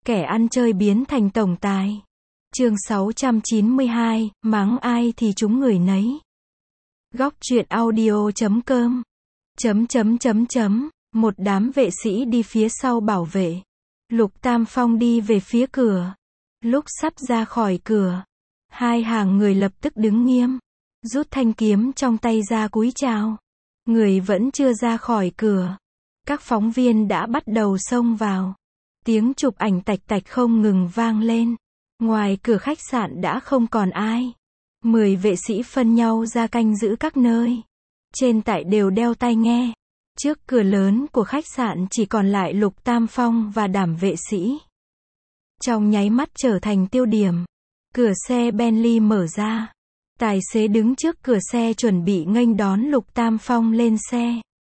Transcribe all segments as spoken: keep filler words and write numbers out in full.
Kẻ ăn chơi biến thành tổng tài. Chương sáu trăm chín mươi hai, mắng ai thì trúng người nấy. Góc truyện audio chấm com. Chấm chấm chấm chấm, một đám vệ sĩ đi phía sau bảo vệ. Lục Tam Phong đi về phía cửa. Lúc sắp ra khỏi cửa, hai hàng người lập tức đứng nghiêm, rút thanh kiếm trong tay ra cúi chào. Người vẫn chưa ra khỏi cửa, các phóng viên đã bắt đầu xông vào. Tiếng chụp ảnh tạch tạch không ngừng vang lên. Ngoài cửa khách sạn đã không còn ai. Mười vệ sĩ phân nhau ra canh giữ các nơi. Trên tại đều đeo tai nghe. Trước cửa lớn của khách sạn chỉ còn lại Lục Tam Phong và đám vệ sĩ. Trong nháy mắt trở thành tiêu điểm. Cửa xe Bentley mở ra. Tài xế đứng trước cửa xe chuẩn bị nghênh đón Lục Tam Phong lên xe.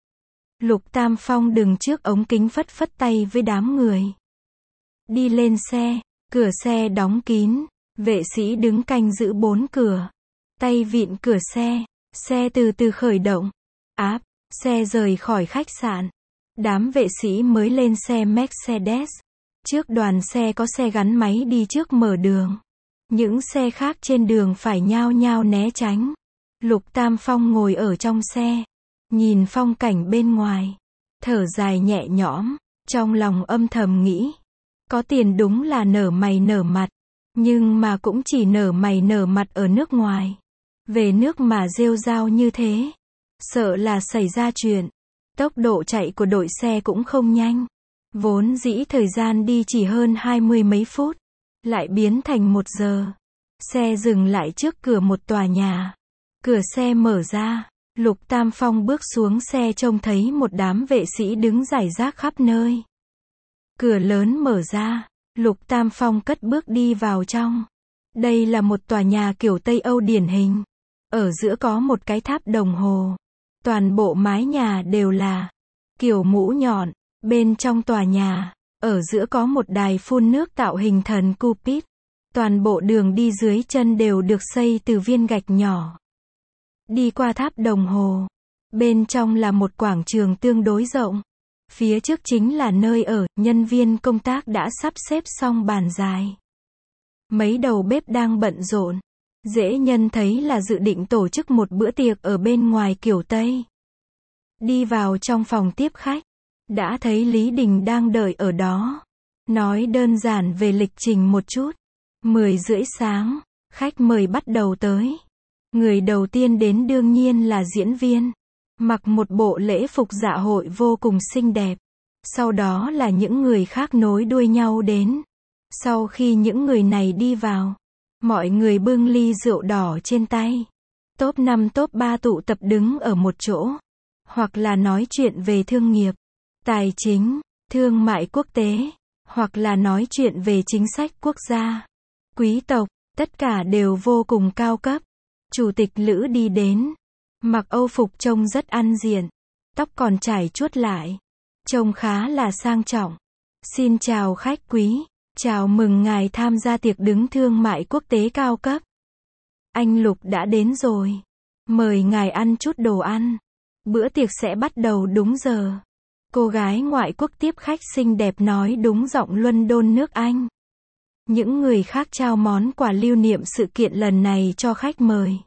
Lục Tam Phong đứng trước ống kính phất phất tay với đám người. Đi lên xe, cửa xe đóng kín, vệ sĩ đứng canh giữ bốn cửa. Tay vịn cửa xe, xe từ từ khởi động. Áp, xe rời khỏi khách sạn. Đám vệ sĩ mới lên xe Mercedes. Trước đoàn xe có xe gắn máy đi trước mở đường. Những xe khác trên đường phải nhao nhao né tránh. Lục Tam Phong ngồi ở trong xe, nhìn phong cảnh bên ngoài, thở dài nhẹ nhõm, trong lòng âm thầm nghĩ. Có tiền đúng là nở mày nở mặt, nhưng mà cũng chỉ nở mày nở mặt ở nước ngoài. Về nước mà rêu rao như thế, sợ là xảy ra chuyện. Tốc độ chạy của đội xe cũng không nhanh. Vốn dĩ thời gian đi chỉ hơn hai mươi mấy phút, lại biến thành một giờ. Xe dừng lại trước cửa một tòa nhà. Cửa xe mở ra, Lục Tam Phong bước xuống xe trông thấy một đám vệ sĩ đứng rải rác khắp nơi. Cửa lớn mở ra, Lục Tam Phong cất bước đi vào trong. Đây là một tòa nhà kiểu Tây Âu điển hình. Ở giữa có một cái tháp đồng hồ. Toàn bộ mái nhà đều là kiểu mũ nhọn. Bên trong tòa nhà, ở giữa có một đài phun nước tạo hình thần Cupid. Toàn bộ đường đi dưới chân đều được xây từ viên gạch nhỏ. Đi qua tháp đồng hồ, bên trong là một quảng trường tương đối rộng. Phía trước chính là nơi ở, nhân viên công tác đã sắp xếp xong bàn dài. Mấy đầu bếp đang bận rộn. Dễ nhân thấy là dự định tổ chức một bữa tiệc ở bên ngoài kiểu Tây. Đi vào trong phòng tiếp khách, đã thấy Lý Đình đang đợi ở đó. Nói đơn giản về lịch trình một chút. Mười rưỡi sáng, khách mời bắt đầu tới. Người đầu tiên đến đương nhiên là diễn viên. Mặc một bộ lễ phục dạ hội vô cùng xinh đẹp. Sau đó là những người khác nối đuôi nhau đến. Sau khi những người này đi vào, mọi người bưng ly rượu đỏ trên tay. Top năm top ba tụ tập đứng ở một chỗ. Hoặc là nói chuyện về thương nghiệp, tài chính, thương mại quốc tế. Hoặc là nói chuyện về chính sách quốc gia. Quý tộc, tất cả đều vô cùng cao cấp. Chủ tịch Lữ đi đến. Mặc Âu phục trông rất ăn diện. Tóc còn chải chuốt lại. Trông khá là sang trọng. Xin chào khách quý. Chào mừng ngài tham gia tiệc đứng thương mại quốc tế cao cấp. Anh Lục đã đến rồi. Mời ngài ăn chút đồ ăn. Bữa tiệc sẽ bắt đầu đúng giờ. Cô gái ngoại quốc tiếp khách xinh đẹp nói đúng giọng London nước Anh. Những người khác trao món quà lưu niệm sự kiện lần này cho khách mời.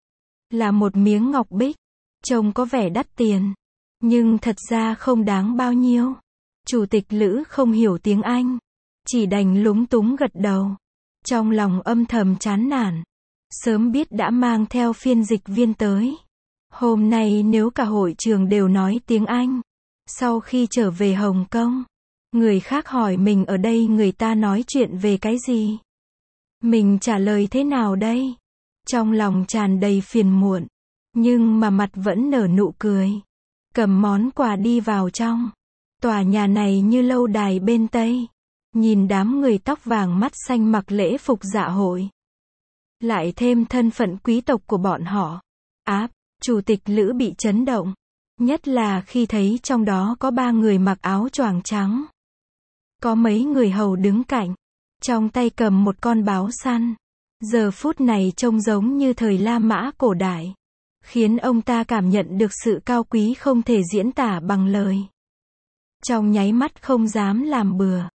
Là một miếng ngọc bích. Trông có vẻ đắt tiền. Nhưng thật ra không đáng bao nhiêu. Chủ tịch Lữ không hiểu tiếng Anh. Chỉ đành lúng túng gật đầu. Trong lòng âm thầm chán nản. Sớm biết đã mang theo phiên dịch viên tới. Hôm nay nếu cả hội trường đều nói tiếng Anh. Sau khi trở về Hồng Kông, người khác hỏi mình ở đây người ta nói chuyện về cái gì? Mình trả lời thế nào đây? Trong lòng tràn đầy phiền muộn. Nhưng mà mặt vẫn nở nụ cười. Cầm món quà đi vào trong. Tòa nhà này như lâu đài bên Tây. Nhìn đám người tóc vàng mắt xanh mặc lễ phục dạ hội. Lại thêm thân phận quý tộc của bọn họ. Áp, chủ tịch Lữ bị chấn động. Nhất là khi thấy trong đó có ba người mặc áo choàng trắng. Có mấy người hầu đứng cạnh. Trong tay cầm một con báo săn. Giờ phút này trông giống như thời La Mã cổ đại. Khiến ông ta cảm nhận được sự cao quý không thể diễn tả bằng lời. Trong nháy mắt không dám làm bừa.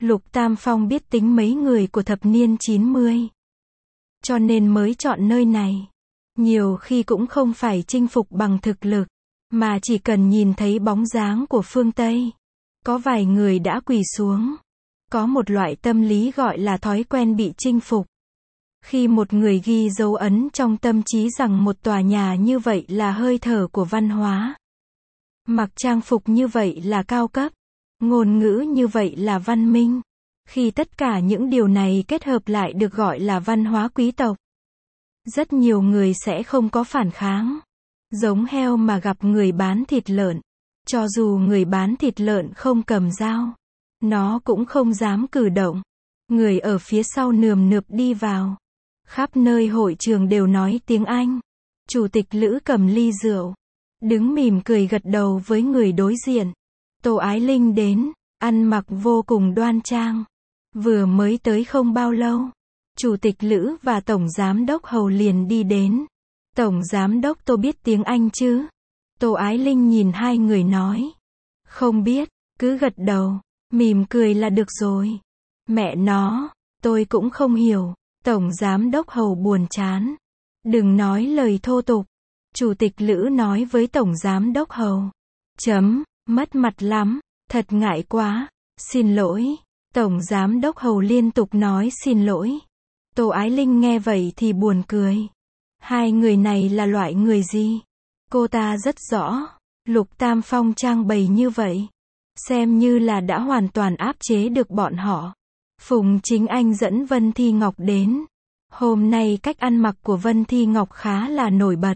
Lục Tam Phong biết tính mấy người của thập niên chín mươi. Cho nên mới chọn nơi này. Nhiều khi cũng không phải chinh phục bằng thực lực, mà chỉ cần nhìn thấy bóng dáng của phương Tây. Có vài người đã quỳ xuống. Có một loại tâm lý gọi là thói quen bị chinh phục. Khi một người ghi dấu ấn trong tâm trí rằng một tòa nhà như vậy là hơi thở của văn hóa. Mặc trang phục như vậy là cao cấp. Ngôn ngữ như vậy là văn minh. Khi tất cả những điều này kết hợp lại được gọi là văn hóa quý tộc. Rất nhiều người sẽ không có phản kháng. Giống heo mà gặp người bán thịt lợn. Cho dù người bán thịt lợn không cầm dao, nó cũng không dám cử động. Người ở phía sau nườm nượp đi vào. Khắp nơi hội trường đều nói tiếng Anh. Chủ tịch Lữ cầm ly rượu. Đứng mỉm cười gật đầu với người đối diện. Tô Ái Linh đến, ăn mặc vô cùng đoan trang. Vừa mới tới không bao lâu. Chủ tịch Lữ và Tổng Giám đốc Hầu liền đi đến. Tổng Giám đốc Tô biết tiếng Anh chứ? Tô Ái Linh nhìn hai người nói. Không biết, cứ gật đầu, mỉm cười là được rồi. Mẹ nó, tôi cũng không hiểu. Tổng Giám đốc Hầu buồn chán. Đừng nói lời thô tục. Chủ tịch Lữ nói với Tổng Giám đốc Hầu. Chấm, mất mặt lắm, thật ngại quá, xin lỗi. Tổng Giám đốc Hầu liên tục nói xin lỗi. Tô Ái Linh nghe vậy thì buồn cười. Hai người này là loại người gì? Cô ta rất rõ. Lục Tam Phong trang bày như vậy. Xem như là đã hoàn toàn áp chế được bọn họ. Phùng Chính Anh dẫn Vân Thi Ngọc đến. Hôm nay cách ăn mặc của Vân Thi Ngọc khá là nổi bật.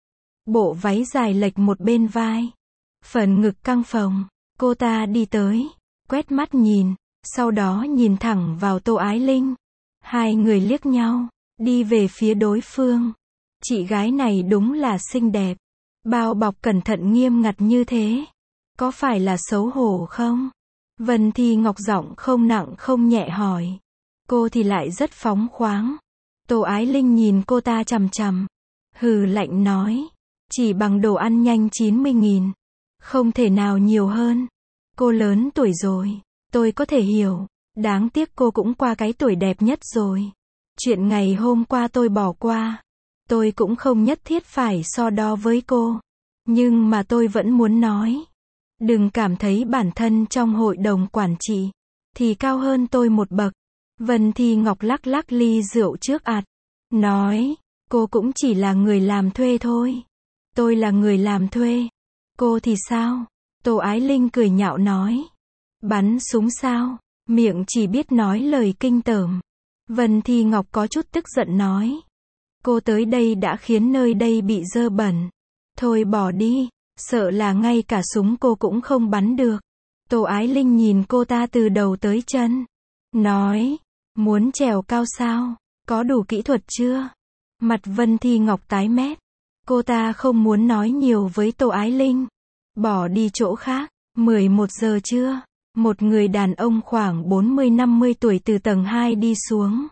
Bộ váy dài lệch một bên vai. Phần ngực căng phồng. Cô ta đi tới. Quét mắt nhìn. Sau đó nhìn thẳng vào Tô Ái Linh. Hai người liếc nhau. Đi về phía đối phương. Chị gái này đúng là xinh đẹp. Bao bọc cẩn thận nghiêm ngặt như thế. Có phải là xấu hổ không? Vân Thi Ngọc giọng không nặng không nhẹ hỏi. Cô thì lại rất phóng khoáng. Tô Ái Linh nhìn cô ta chằm chằm. Hừ lạnh nói. Chỉ bằng đồ ăn nhanh chín mươi nghìn. Không thể nào nhiều hơn. Cô lớn tuổi rồi. Tôi có thể hiểu. Đáng tiếc cô cũng qua cái tuổi đẹp nhất rồi. Chuyện ngày hôm qua tôi bỏ qua. Tôi cũng không nhất thiết phải so đo với cô. Nhưng mà tôi vẫn muốn nói. Đừng cảm thấy bản thân trong hội đồng quản trị thì cao hơn tôi một bậc. Vân Thi Ngọc lắc lắc ly rượu trước ạt. Nói, cô cũng chỉ là người làm thuê thôi. Tôi là người làm thuê. Cô thì sao? Tô Ái Linh cười nhạo nói. Bắn súng sao? Miệng chỉ biết nói lời kinh tởm. Vân Thi Ngọc có chút tức giận nói. Cô tới đây đã khiến nơi đây bị dơ bẩn. Thôi bỏ đi, sợ là ngay cả súng cô cũng không bắn được. Tô Ái Linh nhìn cô ta từ đầu tới chân. Nói, muốn trèo cao sao? Có đủ kỹ thuật chưa? Mặt Vân Thi Ngọc tái mét. Cô ta không muốn nói nhiều với Tô Ái Linh. Bỏ đi chỗ khác. mười một giờ trưa. Một người đàn ông khoảng bốn mươi năm mươi tuổi từ tầng hai đi xuống.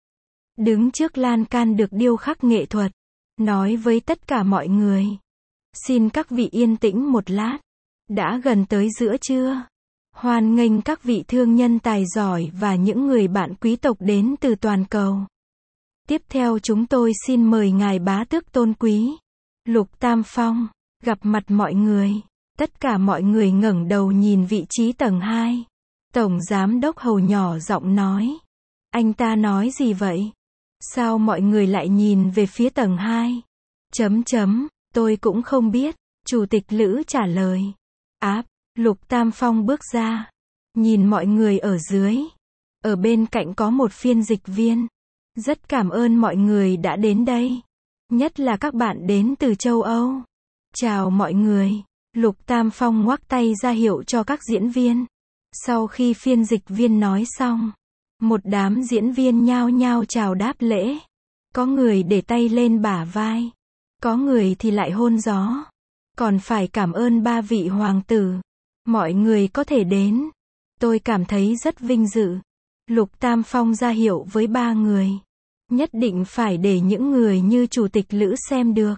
Đứng trước lan can được điêu khắc nghệ thuật. Nói với tất cả mọi người. Xin các vị yên tĩnh một lát. Đã gần tới giữa trưa. Hoan nghênh các vị thương nhân tài giỏi và những người bạn quý tộc đến từ toàn cầu. Tiếp theo chúng tôi xin mời ngài bá tước tôn quý. Lục Tam Phong. Gặp mặt mọi người. Tất cả mọi người ngẩng đầu nhìn vị trí tầng hai. Tổng Giám đốc Hầu nhỏ giọng nói. Anh ta nói gì vậy? Sao mọi người lại nhìn về phía tầng hai? Chấm chấm, tôi cũng không biết. Chủ tịch Lữ trả lời. Áp, Lục Tam Phong bước ra. Nhìn mọi người ở dưới. Ở bên cạnh có một phiên dịch viên. Rất cảm ơn mọi người đã đến đây. Nhất là các bạn đến từ châu Âu. Chào mọi người. Lục Tam Phong ngoắc tay ra hiệu cho các diễn viên. Sau khi phiên dịch viên nói xong, một đám diễn viên nhao nhao chào đáp lễ. Có người để tay lên bả vai. Có người thì lại hôn gió. Còn phải cảm ơn ba vị hoàng tử. Mọi người có thể đến. Tôi cảm thấy rất vinh dự. Lục Tam Phong ra hiệu với ba người. Nhất định phải để những người như Chủ tịch Lữ xem được.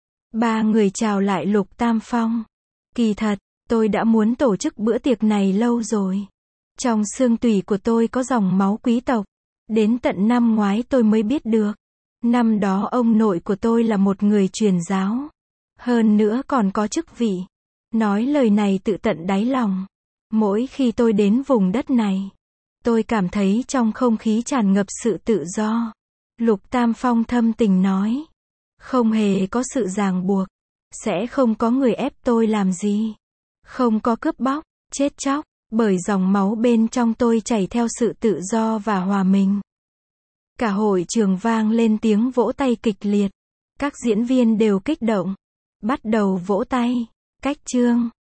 Ba người chào lại Lục Tam Phong. Kỳ thật, tôi đã muốn tổ chức bữa tiệc này lâu rồi. Trong xương tủy của tôi có dòng máu quý tộc. Đến tận năm ngoái tôi mới biết được. Năm đó ông nội của tôi là một người truyền giáo. Hơn nữa còn có chức vị. Nói lời này tự tận đáy lòng. Mỗi khi tôi đến vùng đất này, tôi cảm thấy trong không khí tràn ngập sự tự do. Lục Tam Phong thâm tình nói. Không hề có sự ràng buộc. Sẽ không có người ép tôi làm gì. Không có cướp bóc, chết chóc. Bởi dòng máu bên trong tôi chảy theo sự tự do và hòa mình. Cả hội trường vang lên tiếng vỗ tay kịch liệt. Các diễn viên đều kích động. Bắt đầu vỗ tay. Cách chương.